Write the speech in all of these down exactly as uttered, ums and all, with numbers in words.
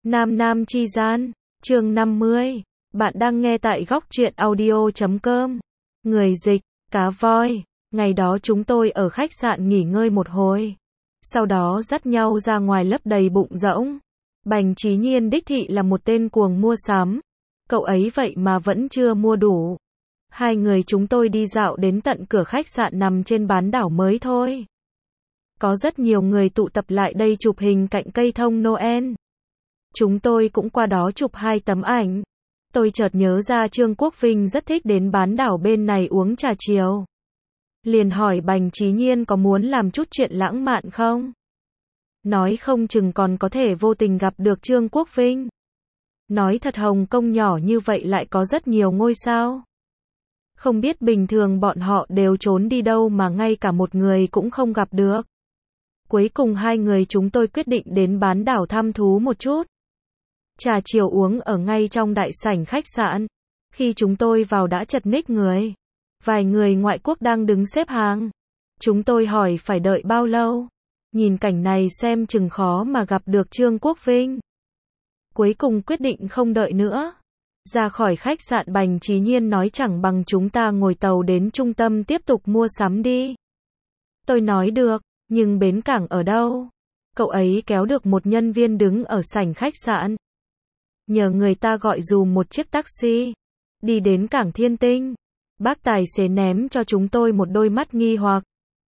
Nam Nam Chi Gian, chương năm mươi. Bạn đang nghe tại góc truyện audio chấm com. Người dịch, Cá Voi. Ngày đó chúng tôi ở khách sạn nghỉ ngơi một hồi. Sau đó dắt nhau ra ngoài lấp đầy bụng rỗng. Bành Chí Nhiên đích thị là một tên cuồng mua sắm. Cậu ấy vậy mà vẫn chưa mua đủ. Hai người chúng tôi đi dạo đến tận cửa khách sạn nằm trên bán đảo mới thôi. Có rất nhiều người tụ tập lại đây chụp hình cạnh cây thông Noel. Chúng tôi cũng qua đó chụp hai tấm ảnh. Tôi chợt nhớ ra Trương Quốc Vinh rất thích đến bán đảo bên này uống trà chiều. Liền hỏi Bành Chí Nhiên có muốn làm chút chuyện lãng mạn không? Nói không chừng còn có thể vô tình gặp được Trương Quốc Vinh. Nói thật, Hồng Kông nhỏ như vậy lại có rất nhiều ngôi sao. Không biết bình thường bọn họ đều trốn đi đâu mà ngay cả một người cũng không gặp được. Cuối cùng hai người chúng tôi quyết định đến bán đảo thăm thú một chút. Trà chiều uống ở ngay trong đại sảnh khách sạn. Khi chúng tôi vào đã chật ních người. Vài người ngoại quốc đang đứng xếp hàng. Chúng tôi hỏi phải đợi bao lâu. Nhìn cảnh này xem chừng khó mà gặp được Trương Quốc Vinh. Cuối cùng quyết định không đợi nữa. Ra khỏi khách sạn, Bành Chí Nhiên nói chẳng bằng chúng ta ngồi tàu đến trung tâm tiếp tục mua sắm đi. Tôi nói được, nhưng bến cảng ở đâu? Cậu ấy kéo được một nhân viên đứng ở sảnh khách sạn. Nhờ người ta gọi dùm một chiếc taxi. Đi đến cảng Thiên Tinh. Bác tài xế ném cho chúng tôi một đôi mắt nghi hoặc.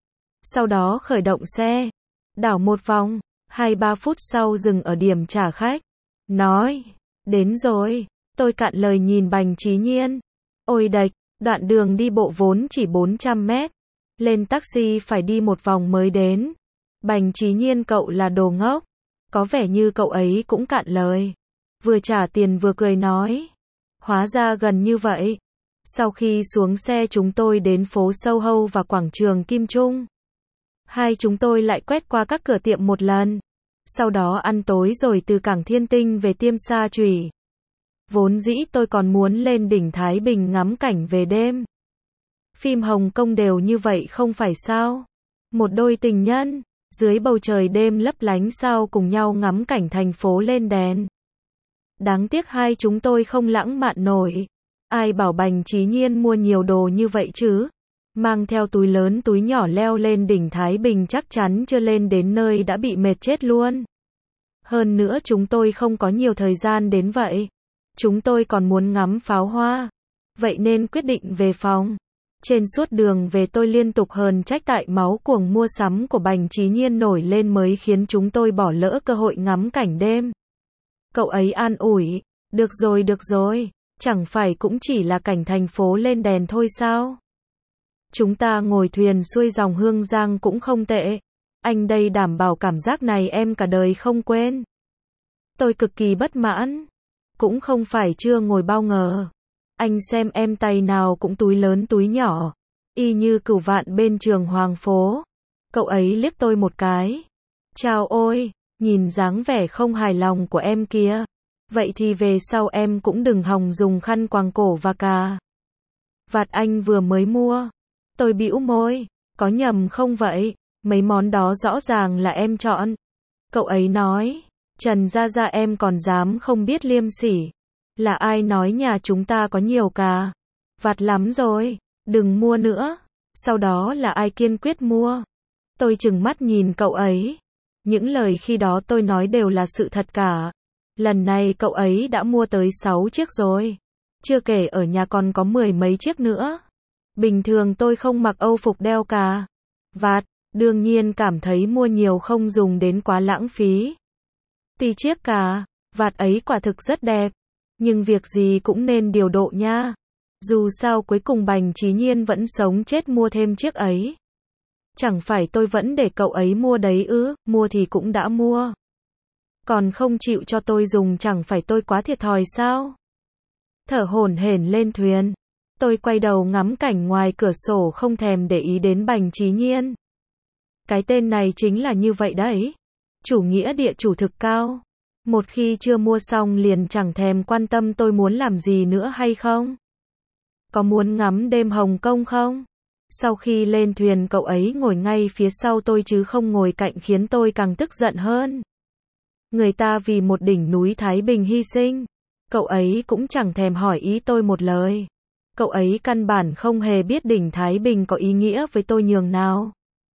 Sau đó khởi động xe. Đảo một vòng. Hai ba phút sau dừng ở điểm trả khách. Nói, đến rồi. Tôi cạn lời nhìn Bành Chí Nhiên. Ôi đệch, đoạn đường đi bộ vốn chỉ bốn trăm mét. Lên taxi phải đi một vòng mới đến. Bành Chí Nhiên, cậu là đồ ngốc. Có vẻ như cậu ấy cũng cạn lời. Vừa trả tiền vừa cười nói. Hóa ra gần như vậy. Sau khi xuống xe chúng tôi đến phố Soho và quảng trường Kim Trung. Hai chúng tôi lại quét qua các cửa tiệm một lần. Sau đó ăn tối rồi từ cảng Thiên Tinh về Tiêm Sa Chủy. Vốn dĩ tôi còn muốn lên đỉnh Thái Bình ngắm cảnh về đêm. Phim Hồng Kông đều như vậy không phải sao? Một đôi tình nhân, dưới bầu trời đêm lấp lánh sao cùng nhau ngắm cảnh thành phố lên đèn. Đáng tiếc hai chúng tôi không lãng mạn nổi. Ai bảo Bành Chí Nhiên mua nhiều đồ như vậy chứ? Mang theo túi lớn túi nhỏ leo lên đỉnh Thái Bình chắc chắn chưa lên đến nơi đã bị mệt chết luôn. Hơn nữa chúng tôi không có nhiều thời gian đến vậy. Chúng tôi còn muốn ngắm pháo hoa. Vậy nên quyết định về phòng. Trên suốt đường về tôi liên tục hờn trách tại máu cuồng mua sắm của Bành Chí Nhiên nổi lên mới khiến chúng tôi bỏ lỡ cơ hội ngắm cảnh đêm. Cậu ấy an ủi, được rồi được rồi, chẳng phải cũng chỉ là cảnh thành phố lên đèn thôi sao? Chúng ta ngồi thuyền xuôi dòng Hương Giang cũng không tệ. Anh đây đảm bảo cảm giác này em cả đời không quên. Tôi cực kỳ bất mãn. Cũng không phải chưa ngồi bao ngờ. Anh xem em tay nào cũng túi lớn túi nhỏ. Y như cửu vạn bên trường Hoàng phố. Cậu ấy liếc tôi một cái. Chao ôi, nhìn dáng vẻ không hài lòng của em kia. Vậy thì về sau em cũng đừng hòng dùng khăn quàng cổ và cà vạt anh vừa mới mua. Tôi bĩu môi, có nhầm không vậy? Mấy món đó rõ ràng là em chọn. Cậu ấy nói, Trần Gia Gia em còn dám không biết liêm sỉ. Là ai nói nhà chúng ta có nhiều cà vạt lắm rồi, đừng mua nữa. Sau đó là ai kiên quyết mua. Tôi trừng mắt nhìn cậu ấy. Những lời khi đó tôi nói đều là sự thật cả. Lần này cậu ấy đã mua tới sáu chiếc rồi. Chưa kể ở nhà còn có mười mấy chiếc nữa. Bình thường tôi không mặc âu phục đeo cà vạt, đương nhiên cảm thấy mua nhiều không dùng đến quá lãng phí. Tuy chiếc cà vạt ấy quả thực rất đẹp, nhưng việc gì cũng nên điều độ nha. Dù sao cuối cùng Bành Chí Nhiên vẫn sống chết mua thêm chiếc ấy. Chẳng phải tôi vẫn để cậu ấy mua đấy ư, mua thì cũng đã mua. Còn không chịu cho tôi dùng chẳng phải tôi quá thiệt thòi sao? Thở hổn hển lên thuyền. Tôi quay đầu ngắm cảnh ngoài cửa sổ không thèm để ý đến Bành Chí Nhiên. Cái tên này chính là như vậy đấy. Chủ nghĩa địa chủ thực cao. Một khi chưa mua xong liền chẳng thèm quan tâm tôi muốn làm gì nữa hay không. Có muốn ngắm đêm Hồng Kông không? Sau khi lên thuyền cậu ấy ngồi ngay phía sau tôi chứ không ngồi cạnh khiến tôi càng tức giận hơn. Người ta vì một đỉnh núi Thái Bình hy sinh. Cậu ấy cũng chẳng thèm hỏi ý tôi một lời. Cậu ấy căn bản không hề biết đỉnh Thái Bình có ý nghĩa với tôi nhường nào.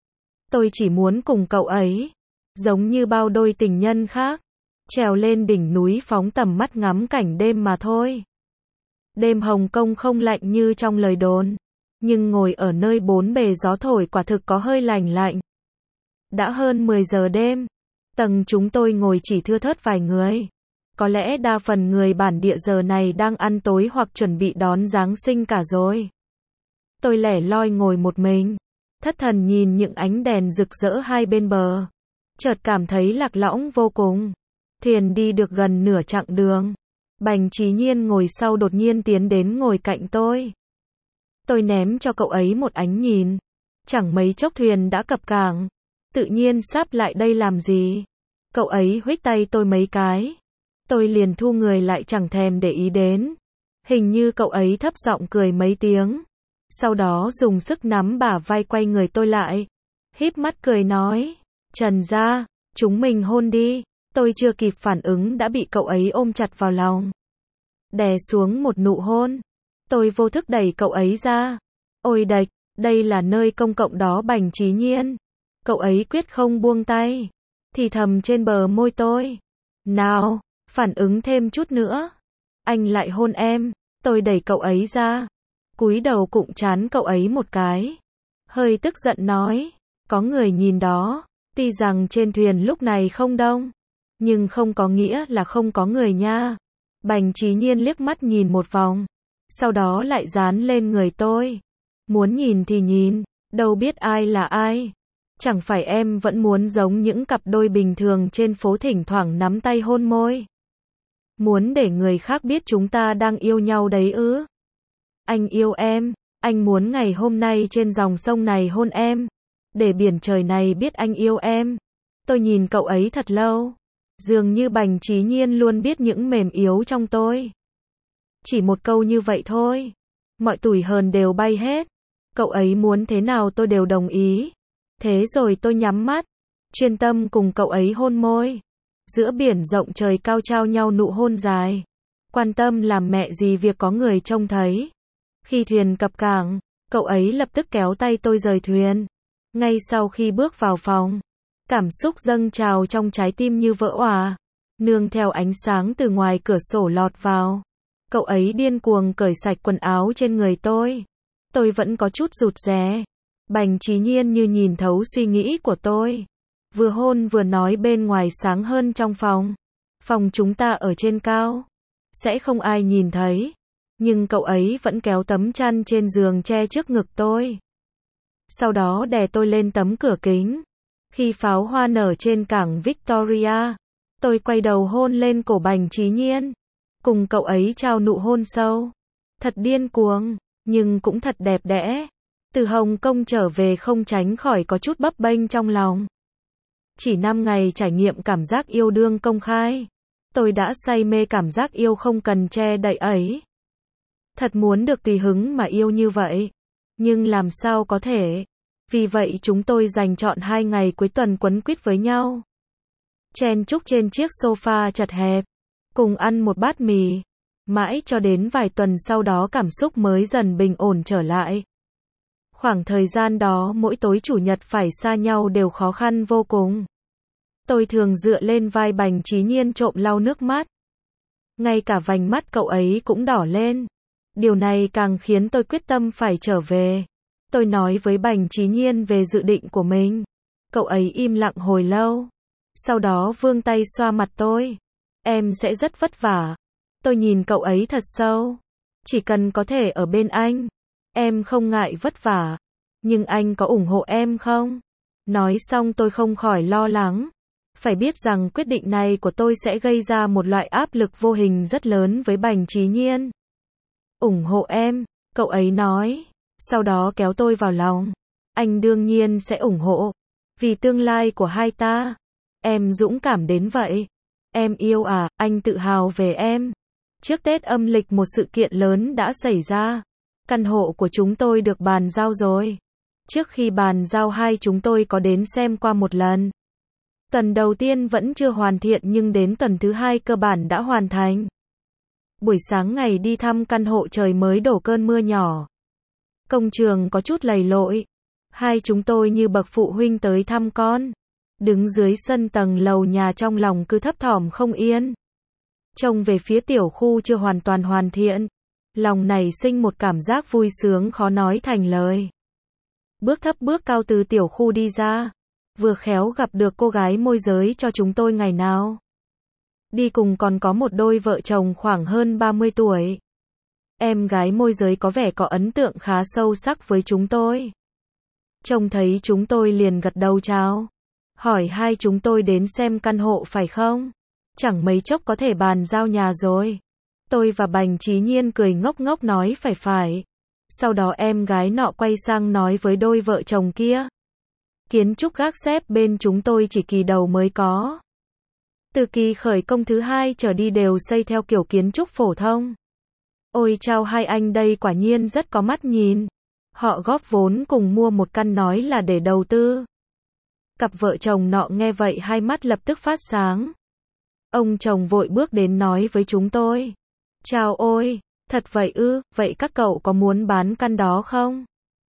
Tôi chỉ muốn cùng cậu ấy, giống như bao đôi tình nhân khác, trèo lên đỉnh núi phóng tầm mắt ngắm cảnh đêm mà thôi. Đêm Hồng Kông không lạnh như trong lời đồn, nhưng ngồi ở nơi bốn bề gió thổi quả thực có hơi lành lạnh. Đã hơn mười giờ đêm, tầng chúng tôi ngồi chỉ thưa thớt vài người. Có lẽ đa phần người bản địa giờ này đang ăn tối hoặc chuẩn bị đón Giáng sinh cả rồi. Tôi lẻ loi ngồi một mình, thất thần nhìn những ánh đèn rực rỡ hai bên bờ. Chợt cảm thấy lạc lõng vô cùng. Thuyền đi được gần nửa chặng đường. Bành Trí Nhiên ngồi sau đột nhiên tiến đến ngồi cạnh tôi. Tôi ném cho cậu ấy một ánh nhìn. Chẳng mấy chốc thuyền đã cập cảng. Tự nhiên sắp lại đây làm gì? Cậu ấy huých tay tôi mấy cái. Tôi liền thu người lại chẳng thèm để ý đến. Hình như cậu ấy thấp giọng cười mấy tiếng. Sau đó dùng sức nắm bả vai quay người tôi lại. Híp mắt cười nói. Trần gia, chúng mình hôn đi. Tôi chưa kịp phản ứng đã bị cậu ấy ôm chặt vào lòng. Đè xuống một nụ hôn. Tôi vô thức đẩy cậu ấy ra. Ôi đạch, đây là nơi công cộng đó Bành Trí Nhiên. Cậu ấy quyết không buông tay. Thì thầm trên bờ môi tôi. Nào, phản ứng thêm chút nữa. Anh lại hôn em. Tôi đẩy cậu ấy ra. Cúi đầu cụng trán cậu ấy một cái. Hơi tức giận nói. Có người nhìn đó. Tuy rằng trên thuyền lúc này không đông. Nhưng không có nghĩa là không có người nha. Bành Trí Nhiên liếc mắt nhìn một vòng. Sau đó lại dán lên người tôi. Muốn nhìn thì nhìn. Đâu biết ai là ai. Chẳng phải em vẫn muốn giống những cặp đôi bình thường trên phố thỉnh thoảng nắm tay hôn môi. Muốn để người khác biết chúng ta đang yêu nhau đấy ư? Anh yêu em. Anh muốn ngày hôm nay trên dòng sông này hôn em. Để biển trời này biết anh yêu em. Tôi nhìn cậu ấy thật lâu. Dường như Bành Trí Nhiên luôn biết những mềm yếu trong tôi. Chỉ một câu như vậy thôi. Mọi tủi hờn đều bay hết. Cậu ấy muốn thế nào tôi đều đồng ý. Thế rồi tôi nhắm mắt. Chuyên tâm cùng cậu ấy hôn môi. Giữa biển rộng trời cao trao nhau nụ hôn dài. Quan tâm làm mẹ gì việc có người trông thấy. Khi thuyền cập cảng, cậu ấy lập tức kéo tay tôi rời thuyền. Ngay sau khi bước vào phòng, cảm xúc dâng trào trong trái tim như vỡ òa. Nương theo ánh sáng từ ngoài cửa sổ lọt vào. Cậu ấy điên cuồng cởi sạch quần áo trên người tôi. Tôi vẫn có chút rụt rè. Bành Trí Nhiên như nhìn thấu suy nghĩ của tôi. Vừa hôn vừa nói bên ngoài sáng hơn trong phòng. Phòng chúng ta ở trên cao. Sẽ không ai nhìn thấy. Nhưng cậu ấy vẫn kéo tấm chăn trên giường che trước ngực tôi. Sau đó đè tôi lên tấm cửa kính. Khi pháo hoa nở trên cảng Victoria, tôi quay đầu hôn lên cổ Bành Trí Nhiên. Cùng cậu ấy trao nụ hôn sâu. Thật điên cuồng, nhưng cũng thật đẹp đẽ. Từ Hồng Kông trở về không tránh khỏi có chút bấp bênh trong lòng. Chỉ năm ngày trải nghiệm cảm giác yêu đương công khai. Tôi đã say mê cảm giác yêu không cần che đậy ấy. Thật muốn được tùy hứng mà yêu như vậy. Nhưng làm sao có thể. Vì vậy chúng tôi dành trọn hai ngày cuối tuần quấn quýt với nhau. Chen chúc trên chiếc sofa chật hẹp. Cùng ăn một bát mì. Mãi cho đến vài tuần sau đó cảm xúc mới dần bình ổn trở lại. Khoảng thời gian đó mỗi tối chủ nhật phải xa nhau đều khó khăn vô cùng. Tôi thường dựa lên vai Bành Trí Nhiên trộm lau nước mắt. Ngay cả vành mắt cậu ấy cũng đỏ lên. Điều này càng khiến tôi quyết tâm phải trở về. Tôi nói với Bành Trí Nhiên về dự định của mình. Cậu ấy im lặng hồi lâu. Sau đó vươn tay xoa mặt tôi. Em sẽ rất vất vả. Tôi nhìn cậu ấy thật sâu. Chỉ cần có thể ở bên anh. Em không ngại vất vả. Nhưng anh có ủng hộ em không? Nói xong tôi không khỏi lo lắng. Phải biết rằng quyết định này của tôi sẽ gây ra một loại áp lực vô hình rất lớn với Bành Trí Nhiên. Ủng hộ em, cậu ấy nói. Sau đó kéo tôi vào lòng. Anh đương nhiên sẽ ủng hộ. Vì tương lai của hai ta. Em dũng cảm đến vậy. Em yêu à, anh tự hào về em. Trước Tết âm lịch một sự kiện lớn đã xảy ra. Căn hộ của chúng tôi được bàn giao rồi. Trước khi bàn giao hai chúng tôi có đến xem qua một lần. Tuần đầu tiên vẫn chưa hoàn thiện nhưng đến tuần thứ hai cơ bản đã hoàn thành. Buổi sáng ngày đi thăm căn hộ trời mới đổ cơn mưa nhỏ. Công trường có chút lầy lội. Hai chúng tôi như bậc phụ huynh tới thăm con. Đứng dưới sân tầng lầu nhà trong lòng cứ thấp thỏm không yên. Trông về phía tiểu khu chưa hoàn toàn hoàn thiện. Lòng này sinh một cảm giác vui sướng khó nói thành lời. Bước thấp bước cao từ tiểu khu đi ra. Vừa khéo gặp được cô gái môi giới cho chúng tôi ngày nào. Đi cùng còn có một đôi vợ chồng khoảng hơn ba mươi tuổi. Em gái môi giới có vẻ có ấn tượng khá sâu sắc với chúng tôi. Trông thấy chúng tôi liền gật đầu chào. Hỏi hai chúng tôi đến xem căn hộ phải không? Chẳng mấy chốc có thể bàn giao nhà rồi. Tôi và Bành Chí Nhiên cười ngốc ngốc nói phải phải. Sau đó em gái nọ quay sang nói với đôi vợ chồng kia. Kiến trúc gác xép bên chúng tôi chỉ kỳ đầu mới có. Từ kỳ khởi công thứ hai trở đi đều xây theo kiểu kiến trúc phổ thông. Ôi chao, hai anh đây quả nhiên rất có mắt nhìn. Họ góp vốn cùng mua một căn nói là để đầu tư. Cặp vợ chồng nọ nghe vậy hai mắt lập tức phát sáng. Ông chồng vội bước đến nói với chúng tôi. Chào ôi, thật vậy ư, vậy các cậu có muốn bán căn đó không?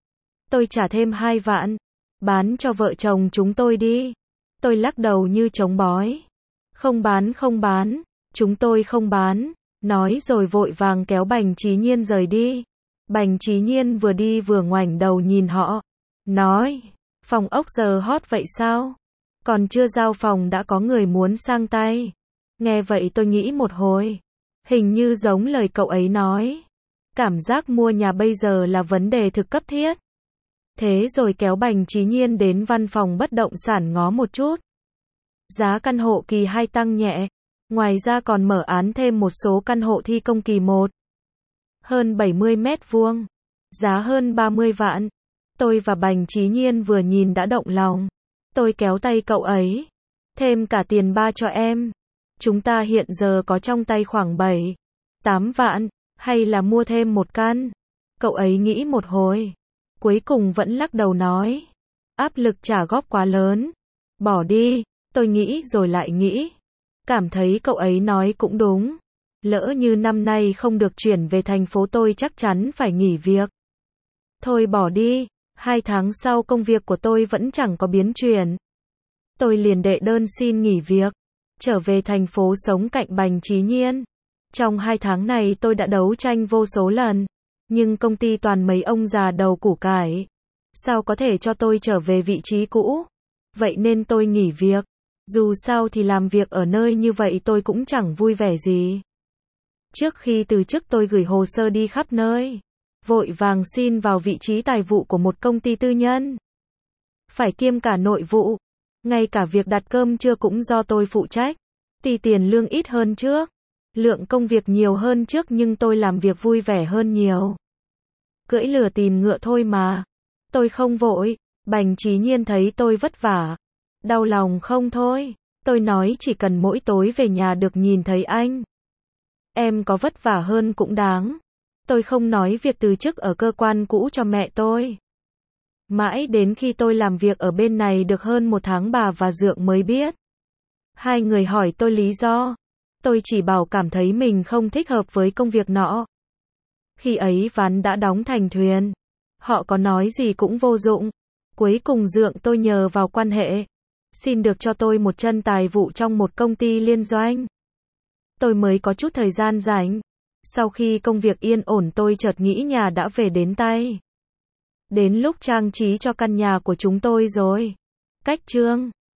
Tôi trả thêm hai vạn. Bán cho vợ chồng chúng tôi đi. Tôi lắc đầu như chống bói. Không bán không bán, chúng tôi không bán. Nói rồi vội vàng kéo Bành Chí Nhiên rời đi. Bành Chí Nhiên vừa đi vừa ngoảnh đầu nhìn họ. Nói, phòng ốc giờ hot vậy sao? Còn chưa giao phòng đã có người muốn sang tay. Nghe vậy tôi nghĩ một hồi. Hình như giống lời cậu ấy nói. Cảm giác mua nhà bây giờ là vấn đề thực cấp thiết. Thế rồi kéo Bành Chí Nhiên đến văn phòng bất động sản ngó một chút. Giá căn hộ kỳ hai tăng nhẹ. Ngoài ra còn mở án thêm một số căn hộ thi công kỳ một. Hơn bảy mươi mét vuông. Giá hơn ba mươi vạn. Tôi và Bành Chí Nhiên vừa nhìn đã động lòng. Tôi kéo tay cậu ấy. Thêm cả tiền ba cho em. Chúng ta hiện giờ có trong tay khoảng bảy, tám vạn. Hay là mua thêm một căn? Cậu ấy nghĩ một hồi. Cuối cùng vẫn lắc đầu nói. Áp lực trả góp quá lớn. Bỏ đi. Tôi nghĩ rồi lại nghĩ. Cảm thấy cậu ấy nói cũng đúng. Lỡ như năm nay không được chuyển về thành phố tôi chắc chắn phải nghỉ việc. Thôi bỏ đi. Hai tháng sau công việc của tôi vẫn chẳng có biến chuyển. Tôi liền đệ đơn xin nghỉ việc. Trở về thành phố sống cạnh Bành Chí Nhiên. Trong hai tháng này tôi đã đấu tranh vô số lần. Nhưng công ty toàn mấy ông già đầu củ cải. Sao có thể cho tôi trở về vị trí cũ? Vậy nên tôi nghỉ việc. Dù sao thì làm việc ở nơi như vậy tôi cũng chẳng vui vẻ gì. Trước khi từ chức tôi gửi hồ sơ đi khắp nơi. Vội vàng xin vào vị trí tài vụ của một công ty tư nhân. Phải kiêm cả nội vụ. Ngay cả việc đặt cơm trưa cũng do tôi phụ trách. Tuy tiền lương ít hơn trước. Lượng công việc nhiều hơn trước nhưng tôi làm việc vui vẻ hơn nhiều. Cưỡi lừa tìm ngựa thôi mà. Tôi không vội. Bành Chí Nhiên thấy tôi vất vả. Đau lòng không thôi. Tôi nói chỉ cần mỗi tối về nhà được nhìn thấy anh. Em có vất vả hơn cũng đáng. Tôi không nói việc từ chức ở cơ quan cũ cho mẹ tôi. Mãi đến khi tôi làm việc ở bên này được hơn một tháng bà và Dượng mới biết. Hai người hỏi tôi lý do. Tôi chỉ bảo cảm thấy mình không thích hợp với công việc nọ. Khi ấy ván đã đóng thành thuyền. Họ có nói gì cũng vô dụng. Cuối cùng Dượng tôi nhờ vào quan hệ. Xin được cho tôi một chân tài vụ trong một công ty liên doanh. Tôi mới có chút thời gian rảnh. Sau khi công việc yên ổn tôi chợt nghĩ nhà đã về đến tay. Đến lúc trang trí cho căn nhà của chúng tôi rồi. Cách chương